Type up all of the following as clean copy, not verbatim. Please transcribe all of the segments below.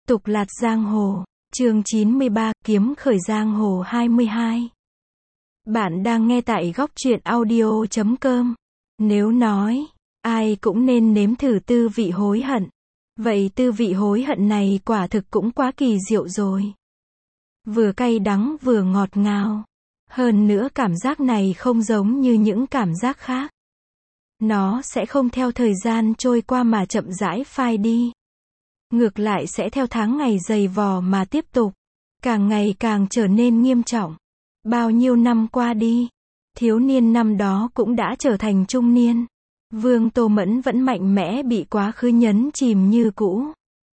Tục lạt giang hồ, chương 93, kiếm khởi giang hồ 22. Bạn đang nghe tại góc truyện audio.com. Nếu nói, ai cũng nên nếm thử tư vị hối hận. Vậy tư vị hối hận này quả thực cũng quá kỳ diệu rồi. Vừa cay đắng vừa ngọt ngào. Hơn nữa cảm giác này không giống như những cảm giác khác. Nó sẽ không theo thời gian trôi qua mà chậm rãi phai đi. Ngược lại sẽ theo tháng ngày dày vò mà tiếp tục. Càng ngày càng trở nên nghiêm trọng. Bao nhiêu năm qua đi, thiếu niên năm đó cũng đã trở thành trung niên. Vương Tô Mẫn vẫn mạnh mẽ bị quá khứ nhấn chìm như cũ.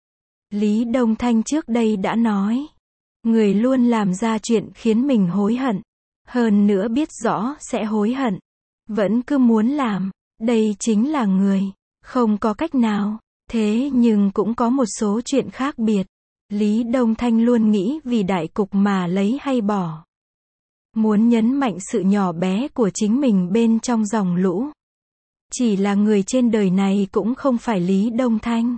Lý Đông Thanh trước đây đã nói, người luôn làm ra chuyện khiến mình hối hận. Hơn nữa biết rõ sẽ hối hận. Vẫn cứ muốn làm. Đây chính là người. Không có cách nào. Thế nhưng cũng có một số chuyện khác biệt. Lý Đông Thanh luôn nghĩ vì đại cục mà lấy hay bỏ. Muốn nhấn mạnh sự nhỏ bé của chính mình bên trong dòng lũ. Chỉ là người trên đời này cũng không phải Lý Đông Thanh.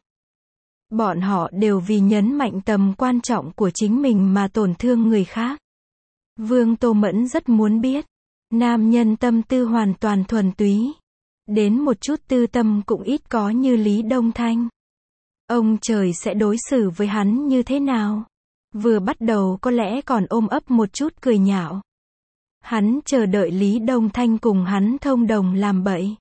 Bọn họ đều vì nhấn mạnh tầm quan trọng của chính mình mà tổn thương người khác. Vương Tô Mẫn rất muốn biết. Nam nhân tâm tư hoàn toàn thuần túy. Đến một chút tư tâm cũng ít có như Lý Đông Thanh. Ông trời sẽ đối xử với hắn như thế nào? Vừa bắt đầu có lẽ còn ôm ấp một chút cười nhạo. Hắn chờ đợi Lý Đông Thanh cùng hắn thông đồng làm bậy.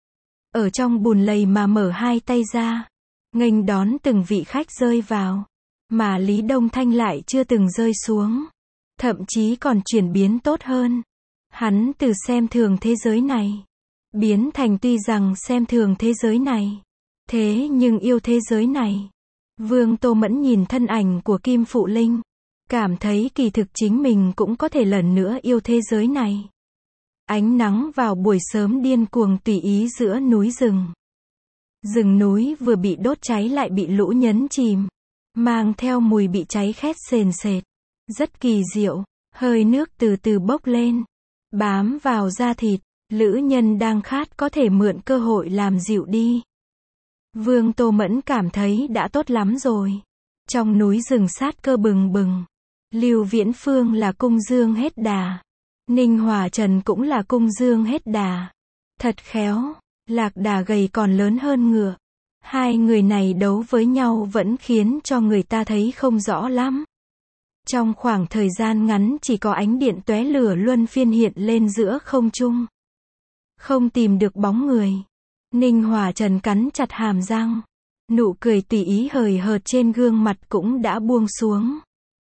Ở trong bùn lầy mà mở hai tay ra. Nghênh đón từng vị khách rơi vào. Mà Lý Đông Thanh lại chưa từng rơi xuống. Thậm chí còn chuyển biến tốt hơn. Hắn từ xem thường thế giới này. Biến thành tuy rằng xem thường thế giới này. Thế nhưng yêu thế giới này. Vương Tô Mẫn nhìn thân ảnh của Kim Phụ Linh. Cảm thấy kỳ thực chính mình cũng có thể lần nữa yêu thế giới này. Ánh nắng vào buổi sớm điên cuồng tùy ý giữa núi rừng. Rừng núi vừa bị đốt cháy lại bị lũ nhấn chìm. Mang theo mùi bị cháy khét sền sệt. Rất kỳ diệu. Hơi nước từ từ bốc lên. Bám vào da thịt. Lữ nhân đang khát có thể mượn cơ hội làm dịu đi. Vương Tô Mẫn cảm thấy đã tốt lắm rồi. Trong núi rừng sát cơ bừng bừng. Lưu Viễn Phương là cung dương hết đà. Ninh Hòa Trần cũng là cung dương hết đà. Thật khéo. Lạc Đà gầy còn lớn hơn ngựa. Hai người này đấu với nhau vẫn khiến cho người ta thấy không rõ lắm. Trong khoảng thời gian ngắn chỉ có ánh điện tóe lửa luân phiên hiện lên giữa không trung. Không tìm được bóng người. Ninh Hòa Trần cắn chặt hàm răng. Nụ cười tùy ý hời hợt trên gương mặt cũng đã buông xuống.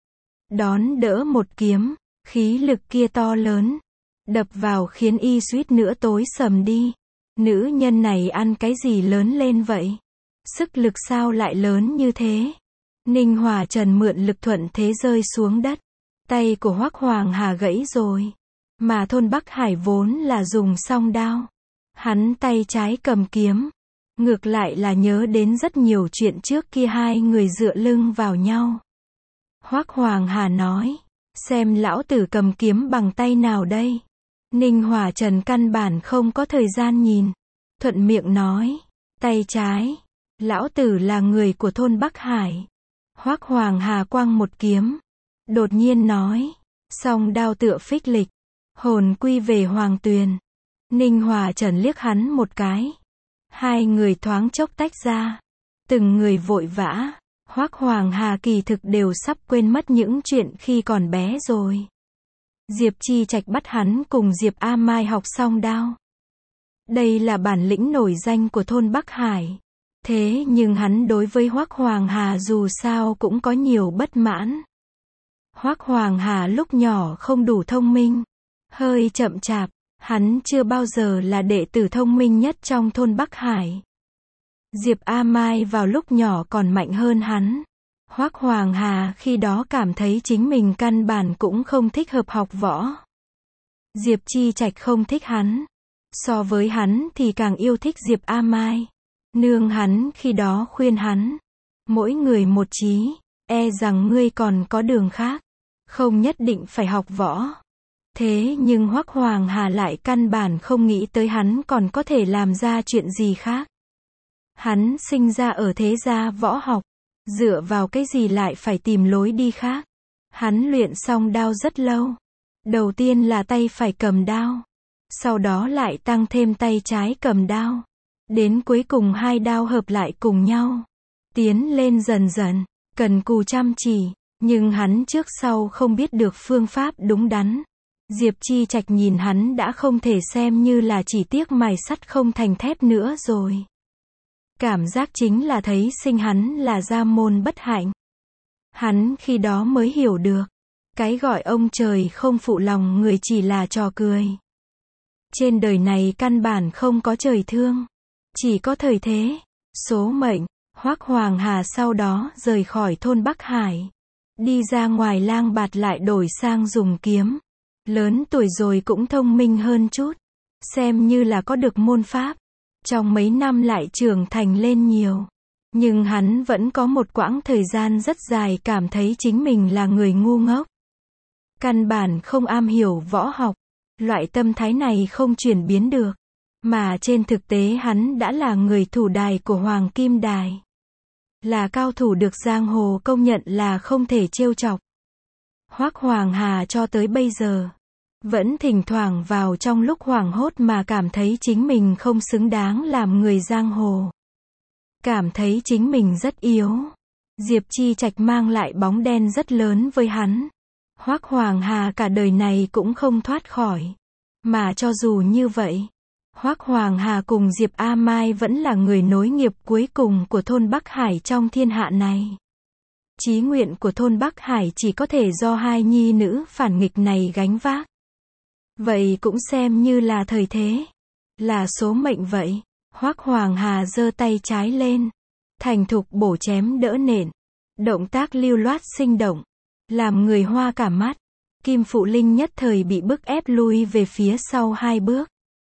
Đón đỡ một kiếm. Khí lực kia to lớn. Đập vào khiến y suýt nữa tối sầm đi. Nữ nhân này ăn cái gì lớn lên vậy? Sức lực sao lại lớn như thế? Ninh Hòa Trần mượn lực thuận thế rơi xuống đất. Tay của Hoắc Hoàng Hà gãy rồi. Mà thôn Bắc Hải vốn là dùng song đao. Hắn tay trái cầm kiếm. Ngược lại là nhớ đến rất nhiều chuyện trước kia hai người dựa lưng vào nhau. Hoắc Hoàng Hà nói. Xem lão tử cầm kiếm bằng tay nào đây? Ninh Hòa Trần căn bản không có thời gian nhìn. Thuận miệng nói. Tay trái. Lão tử là người của thôn Bắc Hải. Hoắc Hoàng Hà quăng một kiếm. Đột nhiên nói. Song đao tựa phích lịch. Hồn quy về Hoàng Tuyền. Ninh Hòa Trần liếc hắn một cái. Hai người thoáng chốc tách ra. Từng người vội vã. Hoắc Hoàng Hà kỳ thực đều sắp quên mất những chuyện khi còn bé rồi. Diệp Chi Trạch bắt hắn cùng Diệp A Mai học song đao. Đây là bản lĩnh nổi danh của thôn Bắc Hải. Thế nhưng hắn đối với Hoắc Hoàng Hà dù sao cũng có nhiều bất mãn. Hoắc Hoàng Hà lúc nhỏ không đủ thông minh. Hơi chậm chạp. Hắn chưa bao giờ là đệ tử thông minh nhất trong thôn Bắc Hải. Diệp A Mai vào lúc nhỏ còn mạnh hơn hắn. Hoắc Hoàng Hà khi đó cảm thấy chính mình căn bản cũng không thích hợp học võ. Diệp Chi Trạch không thích hắn. So với hắn thì càng yêu thích Diệp A Mai. Nương hắn khi đó khuyên hắn. Mỗi người một chí. E rằng ngươi còn có đường khác. Không nhất định phải học võ. Thế nhưng Hoắc Hoàng Hà lại căn bản không nghĩ tới hắn còn có thể làm ra chuyện gì khác. Hắn sinh ra ở thế gia võ học. Dựa vào cái gì lại phải tìm lối đi khác? Hắn luyện xong đao rất lâu. Đầu tiên là tay phải cầm đao. Sau đó lại tăng thêm tay trái cầm đao. Đến cuối cùng hai đao hợp lại cùng nhau. Tiến lên dần dần, cần cù chăm chỉ. Nhưng hắn trước sau không biết được phương pháp đúng đắn. Diệp Chi Trạch nhìn hắn đã không thể xem như là chỉ tiếc mài sắt không thành thép nữa rồi. Cảm giác chính là thấy sinh hắn là gia môn bất hạnh. Hắn khi đó mới hiểu được. Cái gọi ông trời không phụ lòng người chỉ là trò cười. Trên đời này căn bản không có trời thương. Chỉ có thời thế, số mệnh. Hoắc Hoàng Hà sau đó rời khỏi thôn Bắc Hải. Đi ra ngoài lang bạt lại đổi sang dùng kiếm. Lớn tuổi rồi cũng thông minh hơn chút. Xem như là có được môn pháp. Trong mấy năm lại trưởng thành lên nhiều. Nhưng hắn vẫn có một quãng thời gian rất dài cảm thấy chính mình là người ngu ngốc. Căn bản không am hiểu võ học. Loại tâm thái này không chuyển biến được. Mà trên thực tế hắn đã là người thủ đài của Hoàng Kim Đài. Là cao thủ được giang hồ công nhận là không thể trêu chọc. Hoắc Hoàng Hà cho tới bây giờ vẫn thỉnh thoảng vào trong lúc hoảng hốt mà cảm thấy chính mình không xứng đáng làm người giang hồ. Cảm thấy chính mình rất yếu. Diệp Chi Trạch mang lại bóng đen rất lớn với hắn. Hoắc Hoàng Hà cả đời này cũng không thoát khỏi. Mà cho dù như vậy, Hoắc Hoàng Hà cùng Diệp A Mai vẫn là người nối nghiệp cuối cùng của thôn Bắc Hải trong thiên hạ này. Chí nguyện của thôn Bắc Hải chỉ có thể do hai nhi nữ phản nghịch này gánh vác. Vậy cũng xem như là thời thế. Là số mệnh vậy. Hoắc Hoàng Hà giơ tay trái lên. Thành thục bổ chém đỡ nện. Động tác lưu loát sinh động. Làm người hoa cả mắt. Kim Phụ Linh nhất thời bị bức ép lui về phía sau 2 bước.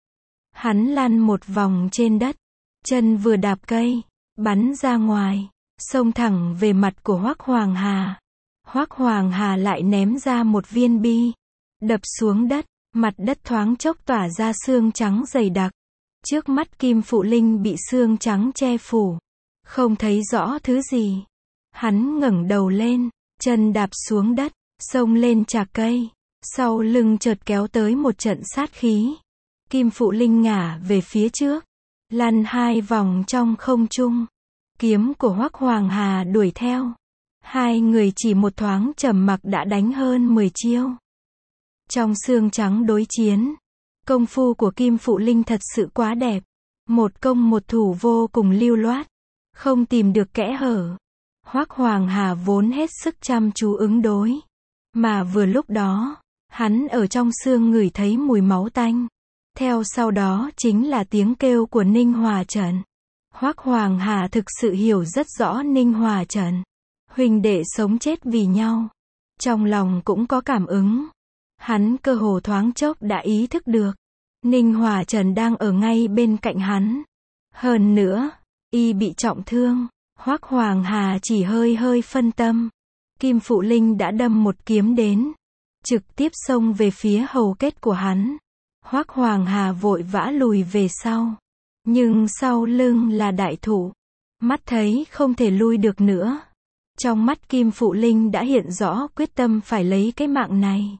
Hắn lăn một vòng trên đất. Chân vừa đạp cây. Bắn ra ngoài. Xông thẳng về mặt của Hoắc Hoàng Hà. Hoắc Hoàng Hà lại ném ra một viên bi. Đập xuống đất. Mặt đất thoáng chốc tỏa ra xương trắng dày đặc. Trước mắt Kim Phụ Linh bị xương trắng che phủ. Không thấy rõ thứ gì. Hắn ngẩng đầu lên. Chân đạp xuống đất. Xông lên chạc cây. Sau lưng chợt kéo tới một trận sát khí. Kim Phụ Linh ngả về phía trước. Lăn 2 vòng trong không trung. Kiếm của Hoắc Hoàng Hà đuổi theo. Hai người chỉ một thoáng trầm mặc đã đánh hơn 10 chiêu. Trong xương trắng đối chiến. Công phu của Kim Phụ Linh thật sự quá đẹp. Một công một thủ vô cùng lưu loát. Không tìm được kẽ hở. Hoắc Hoàng Hà vốn hết sức chăm chú ứng đối. Mà vừa lúc đó, hắn ở trong xương ngửi thấy mùi máu tanh. Theo sau đó chính là tiếng kêu của Ninh Hòa Trần. Hoắc Hoàng Hà thực sự hiểu rất rõ Ninh Hòa Trần. Huynh đệ sống chết vì nhau. Trong lòng cũng có cảm ứng. Hắn cơ hồ thoáng chốc đã ý thức được. Ninh Hòa Trần đang ở ngay bên cạnh hắn. Hơn nữa, y bị trọng thương. Hoắc Hoàng Hà chỉ hơi phân tâm. Kim Phụ Linh đã đâm một kiếm đến. Trực tiếp xông về phía hầu kết của hắn. Hoắc Hoàng Hà vội vã lùi về sau. Nhưng sau lưng là đại thụ. Mắt thấy không thể lui được nữa. Trong mắt Kim Phụ Linh đã hiện rõ quyết tâm phải lấy cái mạng này.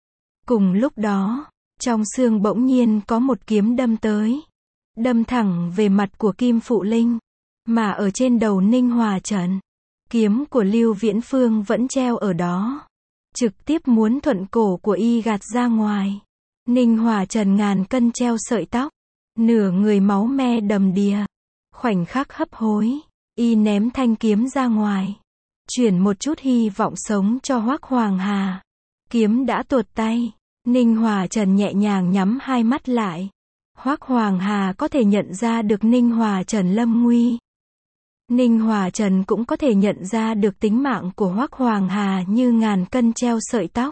Cùng lúc đó, trong xương bỗng nhiên có một kiếm đâm tới. Đâm thẳng về mặt của Kim Phụ Linh. Mà ở trên đầu Ninh Hòa Trần. Kiếm của Lưu Viễn Phương vẫn treo ở đó. Trực tiếp muốn thuận cổ của y gạt ra ngoài. Ninh Hòa Trần ngàn cân treo sợi tóc. Nửa người máu me đầm đìa. Khoảnh khắc hấp hối. Y ném thanh kiếm ra ngoài. Chuyển một chút hy vọng sống cho Hoắc Hoàng Hà. Kiếm đã tuột tay. Ninh Hòa Trần nhẹ nhàng nhắm 2 mắt lại. Hoắc Hoàng Hà có thể nhận ra được Ninh Hòa Trần lâm nguy. Ninh Hòa Trần cũng có thể nhận ra được tính mạng của Hoắc Hoàng Hà như ngàn cân treo sợi tóc.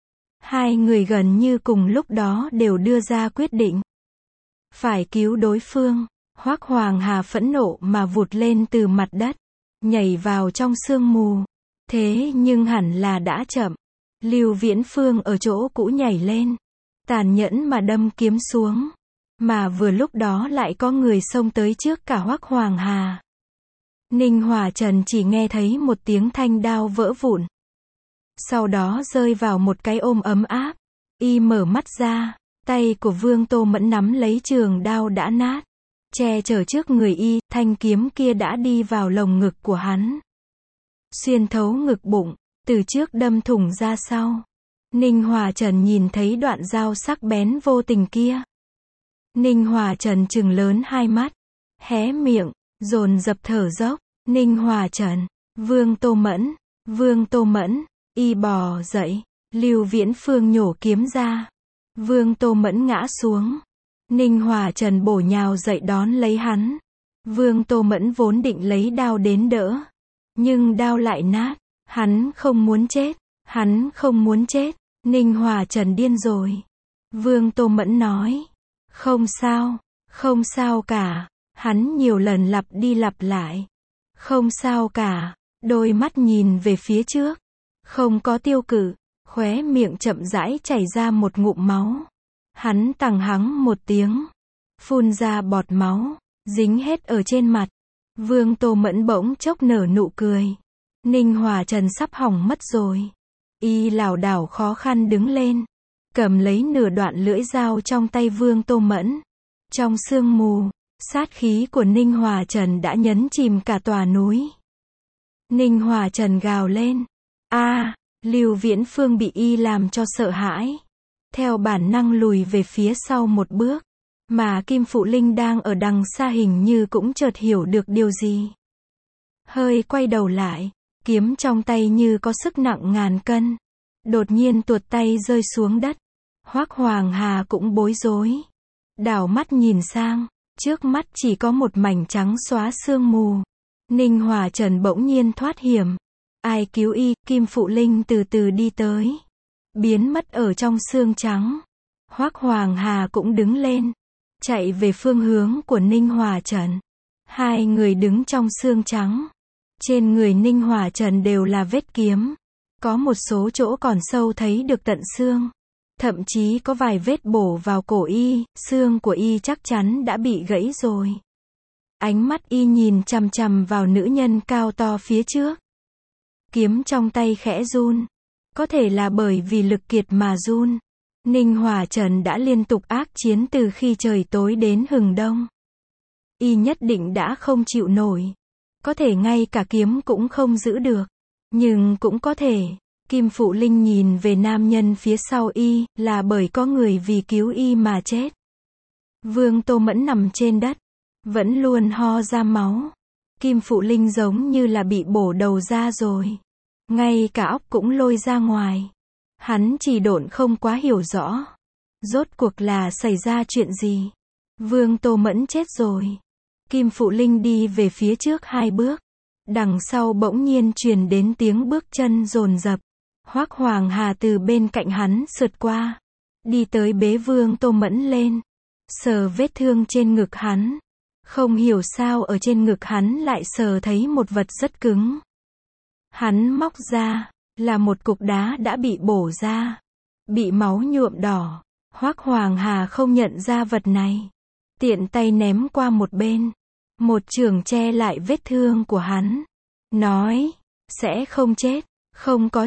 Hai người gần như cùng lúc đó đều đưa ra quyết định. Phải cứu đối phương. Hoắc Hoàng Hà phẫn nộ mà vụt lên từ mặt đất. Nhảy vào trong sương mù. Thế nhưng hẳn là đã chậm. Lưu Viễn Phương ở chỗ cũ nhảy lên. Tàn nhẫn mà đâm kiếm xuống. Mà vừa lúc đó lại có người xông tới trước cả Hoắc Hoàng Hà. Ninh Hòa Trần chỉ nghe thấy một tiếng thanh đao vỡ vụn. Sau đó rơi vào một cái ôm ấm áp. Y mở mắt ra, tay của Vương Tô Mẫn nắm lấy trường đao đã nát, che chở trước người y, thanh kiếm kia đã đi vào lồng ngực của hắn. Xuyên thấu ngực bụng, từ trước đâm thủng ra sau. Ninh Hòa Trần nhìn thấy đoạn dao sắc bén vô tình kia. Ninh Hòa Trần trừng lớn hai mắt, hé miệng, dồn dập thở dốc. Ninh Hòa Trần, Vương Tô Mẫn, y bò dậy, Lưu Viễn Phương nhổ kiếm ra. Vương Tô Mẫn ngã xuống. Ninh Hòa Trần bổ nhào dậy đón lấy hắn. Vương Tô Mẫn vốn định lấy đao đến đỡ, nhưng đao lại nát. Hắn không muốn chết. Ninh Hòa Trần điên rồi. Vương Tô Mẫn nói, không sao cả. Hắn nhiều lần lặp đi lặp lại, không sao cả. Đôi mắt nhìn về phía trước, không có tiêu cự, khóe miệng chậm rãi chảy ra một ngụm máu. Hắn tằng hắng một tiếng, phun ra bọt máu, dính hết ở trên mặt. Vương Tô Mẫn bỗng chốc nở nụ cười. Ninh Hòa Trần sắp hỏng mất rồi. Y lảo đảo khó khăn đứng lên, cầm lấy nửa đoạn lưỡi dao trong tay Vương Tô Mẫn. Trong sương mù, sát khí của Ninh Hòa Trần đã nhấn chìm cả tòa núi. Ninh Hòa Trần gào lên. Lưu Viễn Phương bị y làm cho sợ hãi, theo bản năng lùi về phía sau một bước. Mà Kim Phụ Linh đang ở đằng xa hình như cũng chợt hiểu được điều gì. Hơi quay đầu lại, kiếm trong tay như có sức nặng ngàn cân. Đột nhiên tuột tay rơi xuống đất. Hoắc Hoàng Hà cũng bối rối. Đảo mắt nhìn sang, trước mắt chỉ có một mảnh trắng xóa sương mù. Ninh Hòa Trần bỗng nhiên thoát hiểm. Ai cứu y? Kim Phụ Linh từ từ đi tới, biến mất ở trong sương trắng. Hoắc Hoàng Hà cũng đứng lên, chạy về phương hướng của Ninh Hòa Trần. Hai người đứng trong sương trắng. Trên người Ninh Hòa Trần đều là vết kiếm, có một số chỗ còn sâu thấy được tận xương. Thậm chí có vài vết bổ vào cổ y, xương của y chắc chắn đã bị gãy rồi. Ánh mắt y nhìn chằm chằm vào nữ nhân cao to phía trước. Kiếm trong tay khẽ run. Có thể là bởi vì lực kiệt mà run. Ninh Hòa Trần đã liên tục ác chiến từ khi trời tối đến hừng đông. Y nhất định đã không chịu nổi. Có thể ngay cả kiếm cũng không giữ được. Nhưng cũng có thể, Kim Phụ Linh nhìn về nam nhân phía sau y, là bởi có người vì cứu y mà chết. Vương Tô Mẫn nằm trên đất, vẫn luôn ho ra máu. Kim Phụ Linh giống như là bị bổ đầu ra rồi. Ngay cả óc cũng lôi ra ngoài. Hắn chỉ độn không quá hiểu rõ. Rốt cuộc là xảy ra chuyện gì? Vương Tô Mẫn chết rồi. Kim Phụ Linh đi về phía trước 2 bước. Đằng sau bỗng nhiên truyền đến tiếng bước chân dồn dập. Hoắc Hoàng Hà từ bên cạnh hắn sượt qua, đi tới bế Vương Tô Mẫn lên, sờ vết thương trên ngực hắn. Không hiểu sao ở trên ngực hắn lại sờ thấy một vật rất cứng. Hắn móc ra, là một cục đá đã bị bổ ra, bị máu nhuộm đỏ. Hoắc Hoàng Hà không nhận ra vật này, tiện tay ném qua một bên, một chưởng che lại vết thương của hắn, nói, sẽ không chết, không có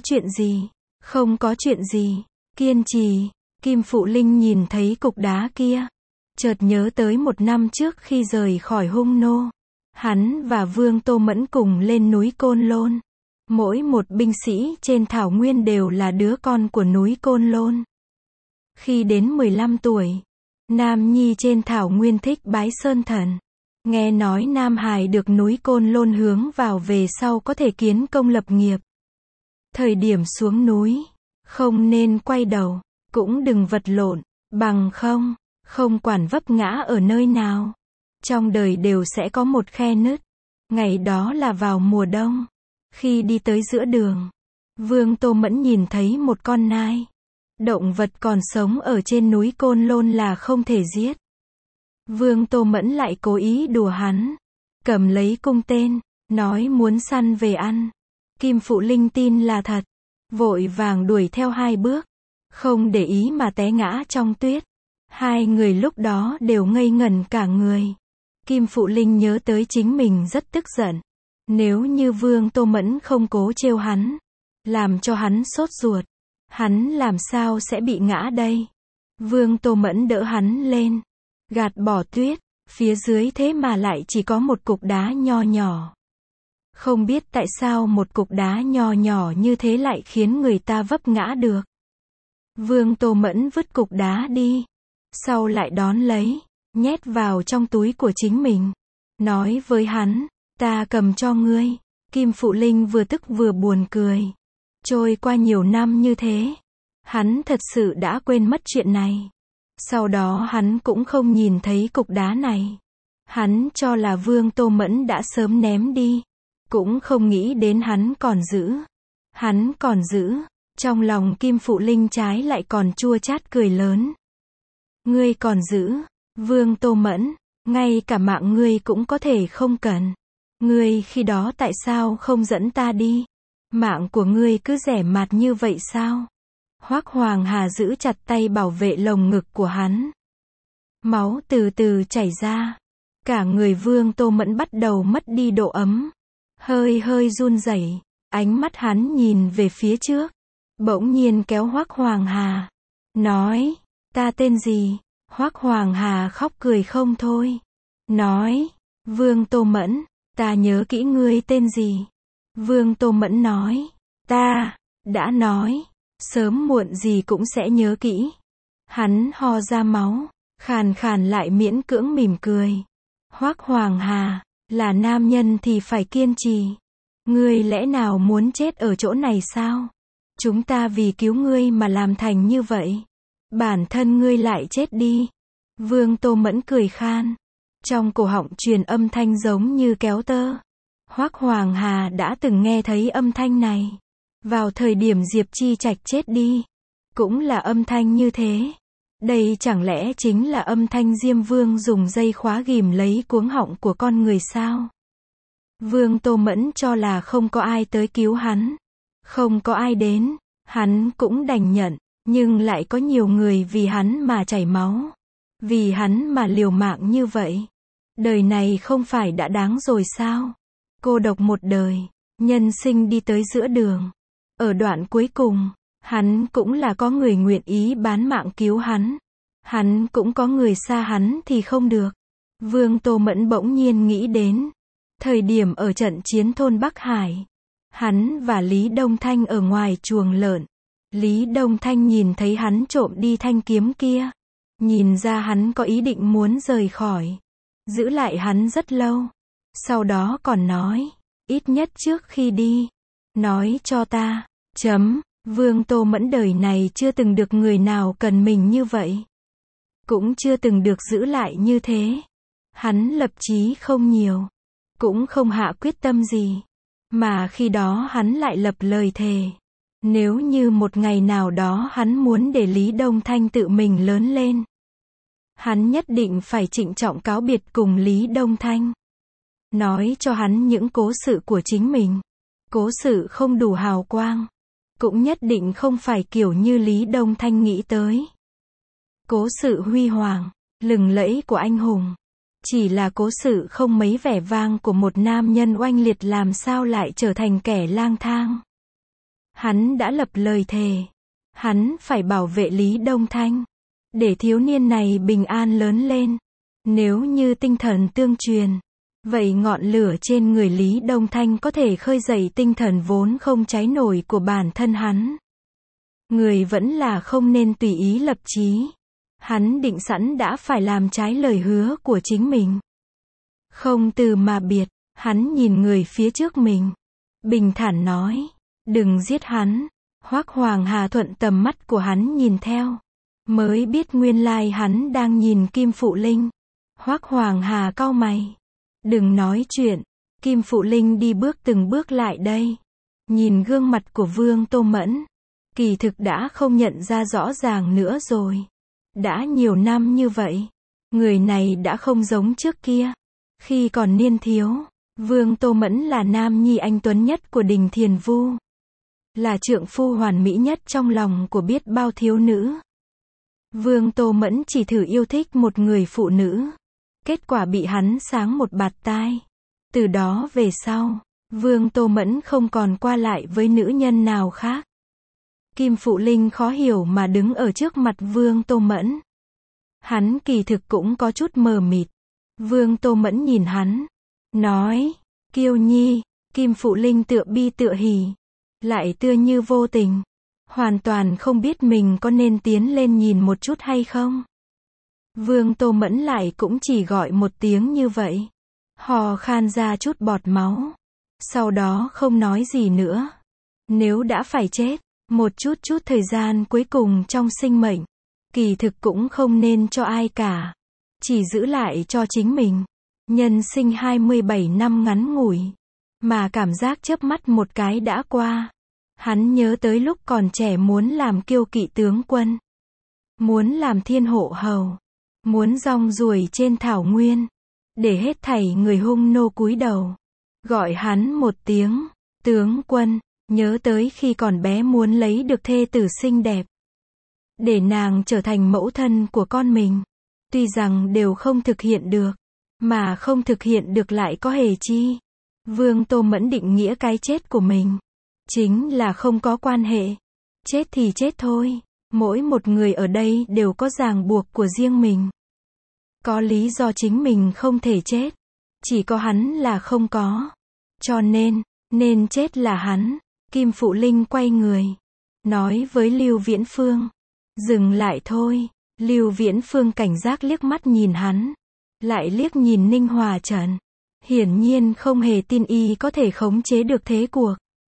chuyện gì, kiên trì. Kim Phụ Linh nhìn thấy cục đá kia, chợt nhớ tới 1 năm trước khi rời khỏi Hung Nô, hắn và Vương Tô Mẫn cùng lên núi Côn Lôn. Mỗi một binh sĩ trên thảo nguyên đều là đứa con của núi Côn Lôn. Khi đến 15 tuổi, Nam Nhi trên thảo nguyên thích bái sơn thần. Nghe nói Nam Hải được núi Côn Lôn hướng vào về sau có thể kiến công lập nghiệp. Thời điểm xuống núi, không nên quay đầu, cũng đừng vật lộn, bằng không quản vấp ngã ở nơi nào, trong đời đều sẽ có một khe nứt. Ngày đó là vào mùa đông. Khi đi tới giữa đường, Vương Tô Mẫn nhìn thấy một con nai. Động vật còn sống ở trên núi Côn Lôn là không thể giết. Vương Tô Mẫn lại cố ý đùa hắn, cầm lấy cung tên, nói muốn săn về ăn. Kim Phụ Linh tin là thật, vội vàng đuổi theo 2 bước, không để ý mà té ngã trong tuyết. Hai người lúc đó đều ngây ngẩn cả người. Kim Phụ Linh nhớ tới chính mình rất tức giận, Nếu như Vương Tô Mẫn không cố trêu hắn, làm cho hắn sốt ruột, hắn làm sao sẽ bị ngã đây? Vương Tô Mẫn đỡ hắn lên, gạt bỏ tuyết, phía dưới thế mà lại chỉ có một cục đá nho nhỏ. Không biết tại sao một cục đá nho nhỏ như thế lại khiến người ta vấp ngã được. Vương Tô Mẫn vứt cục đá đi, sau lại đón lấy, nhét vào trong túi của chính mình, nói với hắn, ta cầm cho ngươi. Kim Phụ Linh vừa tức vừa buồn cười. Trôi qua nhiều năm như thế, hắn thật sự đã quên mất chuyện này. Sau đó hắn cũng không nhìn thấy cục đá này. Hắn cho là Vương Tô Mẫn đã sớm ném đi, cũng không nghĩ đến hắn còn giữ. Hắn còn giữ, trong lòng Kim Phụ Linh trái lại còn chua chát cười lớn. Ngươi còn giữ, Vương Tô Mẫn, ngay cả mạng ngươi cũng có thể không cần. Ngươi khi đó tại sao không dẫn ta đi? Mạng của ngươi cứ rẻ mạt như vậy sao? Hoắc Hoàng Hà giữ chặt tay bảo vệ lồng ngực của hắn. Máu từ từ chảy ra. Cả người Vương Tô Mẫn bắt đầu mất đi độ ấm. Hơi hơi run rẩy. Ánh mắt hắn nhìn về phía trước. Bỗng nhiên kéo Hoắc Hoàng Hà. Nói, ta tên gì? Hoắc Hoàng Hà khóc cười không thôi. Nói, Vương Tô Mẫn, ta nhớ kỹ ngươi tên gì? Vương Tô Mẫn nói, ta, đã nói, sớm muộn gì cũng sẽ nhớ kỹ. Hắn ho ra máu, khàn khàn lại miễn cưỡng mỉm cười. Hoắc Hoàng Hà, là nam nhân thì phải kiên trì. Ngươi lẽ nào muốn chết ở chỗ này sao? Chúng ta vì cứu ngươi mà làm thành như vậy. Bản thân ngươi lại chết đi. Vương Tô Mẫn cười khan. Trong cổ họng truyền âm thanh giống như kéo tơ. Hoắc Hoàng Hà đã từng nghe thấy âm thanh này. Vào thời điểm Diệp Chi Trạch chết đi, cũng là âm thanh như thế. Đây chẳng lẽ chính là âm thanh Diêm Vương dùng dây khóa ghìm lấy cuống họng của con người sao? Vương Tô Mẫn cho là không có ai tới cứu hắn. Không có ai đến, hắn cũng đành nhận, nhưng lại có nhiều người vì hắn mà chảy máu. Vì hắn mà liều mạng như vậy. Đời này không phải đã đáng rồi sao? Cô độc một đời, nhân sinh đi tới giữa đường. Ở đoạn cuối cùng, hắn cũng là có người nguyện ý bán mạng cứu hắn. Hắn cũng có người xa hắn thì không được. Vương Tô Mẫn bỗng nhiên nghĩ đến thời điểm ở trận chiến thôn Bắc Hải. Hắn và Lý Đông Thanh ở ngoài chuồng lợn. Lý Đông Thanh nhìn thấy hắn trộm đi thanh kiếm kia. Nhìn ra hắn có ý định muốn rời khỏi. Giữ lại hắn rất lâu. Sau đó còn nói, ít nhất trước khi đi, nói cho ta, Vương Tô Mẫn đời này chưa từng được người nào cần mình như vậy. Cũng chưa từng được giữ lại như thế. Hắn lập chí không nhiều. Cũng không hạ quyết tâm gì. Mà khi đó hắn lại lập lời thề. Nếu như một ngày nào đó hắn muốn để Lý Đông Thanh tự mình lớn lên, hắn nhất định phải trịnh trọng cáo biệt cùng Lý Đông Thanh. Nói cho hắn những cố sự của chính mình. Cố sự không đủ hào quang. Cũng nhất định không phải kiểu như Lý Đông Thanh nghĩ tới. Cố sự huy hoàng, lừng lẫy của anh hùng. Chỉ là cố sự không mấy vẻ vang của một nam nhân oanh liệt làm sao lại trở thành kẻ lang thang. Hắn đã lập lời thề. Hắn phải bảo vệ Lý Đông Thanh. Để thiếu niên này bình an lớn lên. Nếu như tinh thần tương truyền, vậy ngọn lửa trên người Lý Đông Thanh có thể khơi dậy tinh thần vốn không cháy nổi của bản thân hắn. Người vẫn là không nên tùy ý lập chí. Hắn định sẵn đã phải làm trái lời hứa của chính mình. Không từ mà biệt, hắn nhìn người phía trước mình. Bình thản nói, đừng giết hắn. Hoắc Hoàng Hà thuận tầm mắt của hắn nhìn theo. Mới biết nguyên lai hắn đang nhìn Kim Phụ Linh. Hoắc Hoàng Hà cau mày. Đừng nói chuyện. Kim Phụ Linh đi bước từng bước lại đây. Nhìn gương mặt của Vương Tô Mẫn. Kỳ thực đã không nhận ra rõ ràng nữa rồi. Đã nhiều năm như vậy. Người này đã không giống trước kia. Khi còn niên thiếu, Vương Tô Mẫn là nam nhi anh tuấn nhất của Đình Thiền Vu. Là trượng phu hoàn mỹ nhất trong lòng của biết bao thiếu nữ. Vương Tô Mẫn chỉ thử yêu thích một người phụ nữ. Kết quả bị hắn sáng một bạt tai. Từ đó về sau, Vương Tô Mẫn không còn qua lại với nữ nhân nào khác. Kim Phụ Linh khó hiểu mà đứng ở trước mặt Vương Tô Mẫn. Hắn kỳ thực cũng có chút mờ mịt. Vương Tô Mẫn nhìn hắn, nói, Kiêu Nhi. Kim Phụ Linh tựa bi tựa hỉ, lại tựa như vô tình, hoàn toàn không biết mình có nên tiến lên nhìn một chút hay không. Vương Tô Mẫn lại cũng chỉ gọi một tiếng như vậy, hò khan ra chút bọt máu, sau đó không nói gì nữa. Nếu đã phải chết, một chút thời gian cuối cùng trong sinh mệnh, kỳ thực cũng không nên cho ai cả, chỉ giữ lại cho chính mình. Nhân sinh 27 năm ngắn ngủi, mà cảm giác chớp mắt một cái đã qua. Hắn nhớ tới lúc còn trẻ muốn làm kiêu kỵ tướng quân, muốn làm thiên hộ hầu, muốn rong ruổi trên thảo nguyên, để hết thảy người hung nô cúi đầu, gọi hắn một tiếng tướng quân. Nhớ tới khi còn bé muốn lấy được thê tử xinh đẹp, để nàng trở thành mẫu thân của con mình. Tuy rằng đều không thực hiện được, mà không thực hiện được lại có hề chi. Vương Tô Mẫn định nghĩa cái chết của mình chính là không có quan hệ. Chết thì chết thôi. Mỗi một người ở đây đều có ràng buộc của riêng mình, có lý do chính mình không thể chết. Chỉ có hắn là không có. Cho nên chết là hắn. Kim Phụ Linh quay người, nói với Lưu Viễn Phương, dừng lại thôi. Lưu Viễn Phương cảnh giác liếc mắt nhìn hắn, lại liếc nhìn Ninh Hòa Trần. Hiển nhiên không hề tin y có thể khống chế được thế cuộc.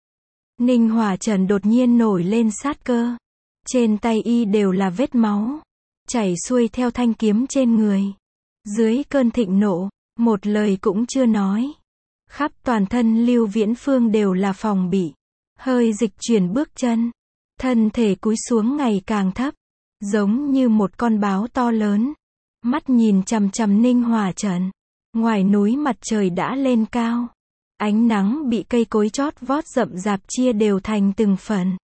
Ninh Hòa Trần đột nhiên nổi lên sát cơ. Trên tay y đều là vết máu, chảy xuôi theo thanh kiếm trên người. Dưới cơn thịnh nộ, một lời cũng chưa nói. Khắp toàn thân Lưu Viễn Phương đều là phòng bị. Hơi dịch chuyển bước chân, thân thể cúi xuống ngày càng thấp, giống như một con báo to lớn. Mắt nhìn chằm chằm Ninh Hòa Trần. Ngoài núi mặt trời đã lên cao, ánh nắng bị cây cối chót vót rậm rạp chia đều thành từng phần,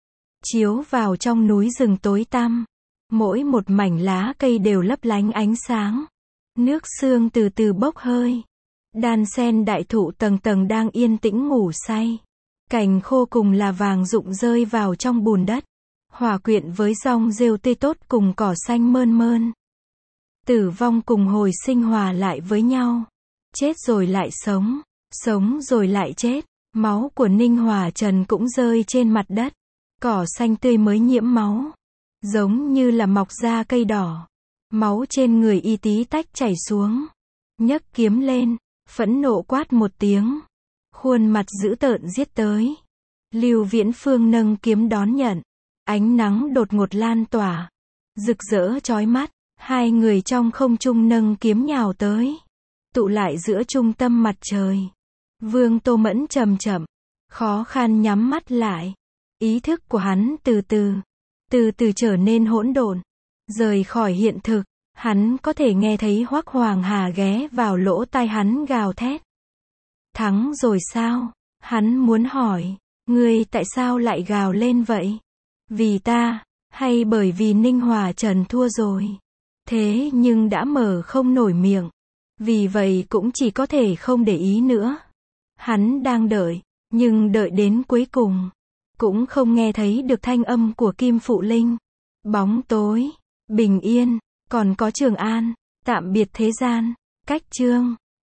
chiếu vào trong núi rừng tối tăm. Mỗi một mảnh lá cây đều lấp lánh ánh sáng. Nước sương từ từ bốc hơi. Đan sen đại thụ tầng tầng đang yên tĩnh ngủ say. Cành khô cùng là vàng rụng rơi vào trong bùn đất, hòa quyện với rong rêu tươi tốt cùng cỏ xanh mơn mơn. Tử vong cùng hồi sinh hòa lại với nhau. Chết rồi lại sống, sống rồi lại chết. Máu của Ninh Hòa Trần cũng rơi trên mặt đất. Cỏ xanh tươi mới nhiễm máu, giống như là mọc ra cây đỏ. Máu trên người y tí tách chảy xuống. Nhấc kiếm lên, phẫn nộ quát một tiếng. Khuôn mặt dữ tợn giết tới. Lưu Viễn Phương nâng kiếm đón nhận. Ánh nắng đột ngột lan tỏa, rực rỡ chói mắt. Hai người trong không trung nâng kiếm nhào tới, tụ lại giữa trung tâm mặt trời. Vương Tô Mẫn chậm chậm, khó khăn nhắm mắt lại. Ý thức của hắn từ từ trở nên hỗn độn, rời khỏi hiện thực. Hắn có thể nghe thấy Hoắc Hoàng Hà ghé vào lỗ tai hắn gào thét. Thắng rồi sao? Hắn muốn hỏi, ngươi tại sao lại gào lên vậy? Vì ta, hay bởi vì Ninh Hòa Trần thua rồi? Thế nhưng đã mở không nổi miệng, vì vậy cũng chỉ có thể không để ý nữa. Hắn đang đợi, nhưng đợi đến cuối cùng, cũng không nghe thấy được thanh âm của Kim Phụ Linh. Bóng tối, bình yên, còn có Trường An, tạm biệt thế gian. Cách chương